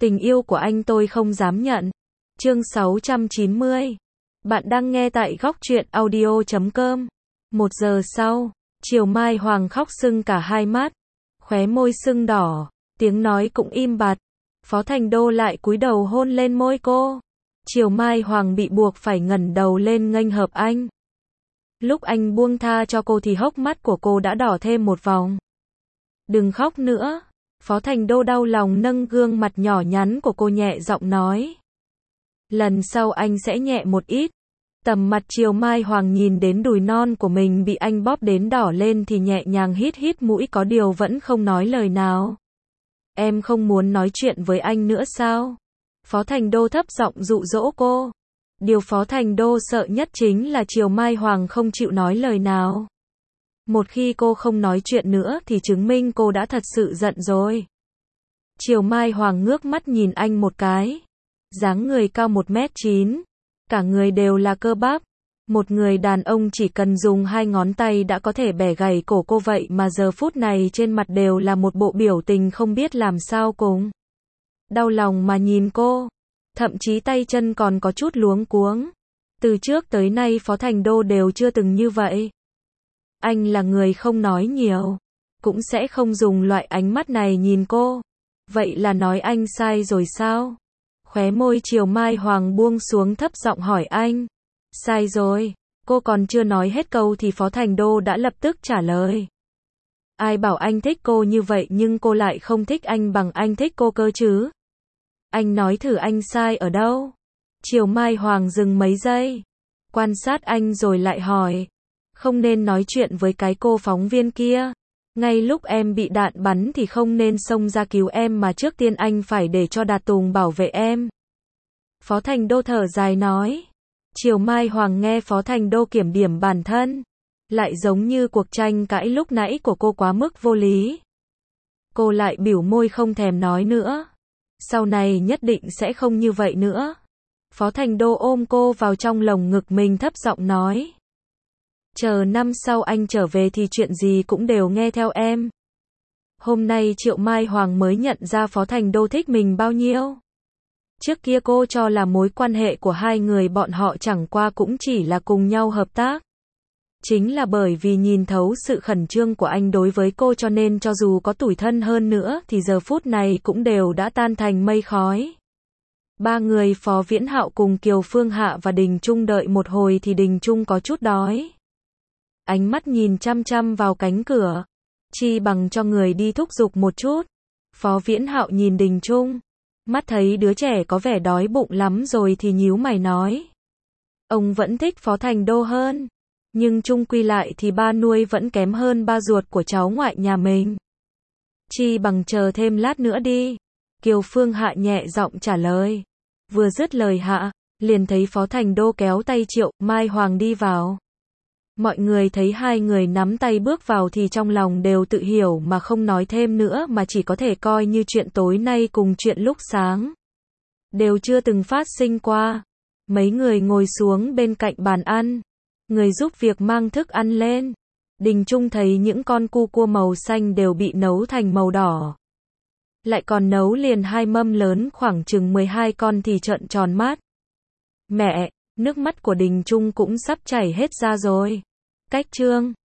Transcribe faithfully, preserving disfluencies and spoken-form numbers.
Tình yêu của anh tôi không dám nhận. Chương sáu trăm chín mươi. Bạn đang nghe tại góc truyện audio chấm com. Một giờ sau, Triều Mai Hoàng khóc sưng cả hai mắt, khóe môi sưng đỏ, tiếng nói cũng im bặt. Phó Thành Đô lại cúi đầu hôn lên môi cô. Triều Mai Hoàng bị buộc phải ngẩng đầu lên nghênh hợp anh. Lúc anh buông tha cho cô thì hốc mắt của cô đã đỏ thêm một vòng. Đừng khóc nữa. Phó Thành Đô đau lòng nâng gương mặt nhỏ nhắn của cô nhẹ giọng nói. Lần sau anh sẽ nhẹ một ít. Tầm mặt Triều Mai Hoàng nhìn đến đùi non của mình bị anh bóp đến đỏ lên thì nhẹ nhàng hít hít mũi, có điều vẫn không nói lời nào. Em không muốn nói chuyện với anh nữa sao? Phó Thành Đô thấp giọng dụ dỗ cô. Điều Phó Thành Đô sợ nhất chính là Triều Mai Hoàng không chịu nói lời nào. Một khi cô không nói chuyện nữa thì chứng minh cô đã thật sự giận rồi. Triều Mai Hoàng ngước mắt nhìn anh một cái. Dáng người cao một mét chín, cả người đều là cơ bắp. Một người đàn ông chỉ cần dùng hai ngón tay đã có thể bẻ gãy cổ cô, vậy mà giờ phút này trên mặt đều là một bộ biểu tình không biết làm sao cùng. Đau lòng mà nhìn cô, thậm chí tay chân còn có chút luống cuống. Từ trước tới nay Phó Thành Đô đều chưa từng như vậy. Anh là người không nói nhiều, cũng sẽ không dùng loại ánh mắt này nhìn cô. Vậy là nói anh sai rồi sao? Khóe môi Triều Mai Hoàng buông xuống thấp giọng hỏi anh. Sai rồi. Cô còn chưa nói hết câu thì Phó Thành Đô đã lập tức trả lời. Ai bảo anh thích cô như vậy nhưng cô lại không thích anh bằng anh thích cô cơ chứ? Anh nói thử anh sai ở đâu? Triều Mai Hoàng dừng mấy giây, quan sát anh rồi lại hỏi. Không nên nói chuyện với cái cô phóng viên kia. Ngay lúc em bị đạn bắn thì không nên xông ra cứu em mà trước tiên anh phải để cho Đạt Tùng bảo vệ em. Phó Thành Đô thở dài nói. Triều Mai Hoàng nghe Phó Thành Đô kiểm điểm bản thân, lại giống như cuộc tranh cãi lúc nãy của cô quá mức vô lý. Cô lại bĩu môi không thèm nói nữa. Sau này nhất định sẽ không như vậy nữa. Phó Thành Đô ôm cô vào trong lồng ngực mình thấp giọng nói. Chờ năm sau anh trở về thì chuyện gì cũng đều nghe theo em. Hôm nay Triệu Mai Hoàng mới nhận ra Phó Thành Đô thích mình bao nhiêu. Trước kia cô cho là mối quan hệ của hai người bọn họ chẳng qua cũng chỉ là cùng nhau hợp tác. Chính là bởi vì nhìn thấu sự khẩn trương của anh đối với cô cho nên cho dù có tủi thân hơn nữa thì giờ phút này cũng đều đã tan thành mây khói. Ba người Phó Viễn Hạo cùng Kiều Phương Hạ và Đình Trung đợi một hồi thì Đình Trung có chút đói. Ánh mắt nhìn chăm chăm vào cánh cửa. Chi bằng cho người đi thúc giục một chút. Phó Viễn Hạo nhìn Đình Trung. Mắt thấy đứa trẻ có vẻ đói bụng lắm rồi thì nhíu mày nói. Ông vẫn thích Phó Thành Đô hơn. Nhưng chung quy lại thì ba nuôi vẫn kém hơn ba ruột của cháu ngoại nhà mình. Chi bằng chờ thêm lát nữa đi. Kiều Phương Hạ nhẹ giọng trả lời. Vừa dứt lời hạ, liền thấy Phó Thành Đô kéo tay Triệu Mai Hoàng đi vào. Mọi người thấy hai người nắm tay bước vào thì trong lòng đều tự hiểu mà không nói thêm nữa mà chỉ có thể coi như chuyện tối nay cùng chuyện lúc sáng đều chưa từng phát sinh qua. Mấy người ngồi xuống bên cạnh bàn ăn. Người giúp việc mang thức ăn lên. Đình Trung thấy những con cu cua màu xanh đều bị nấu thành màu đỏ. Lại còn nấu liền hai mâm lớn khoảng chừng mười hai con thì trợn tròn mắt. Mẹ, nước mắt của Đình Trung cũng sắp chảy hết ra rồi. Cách chương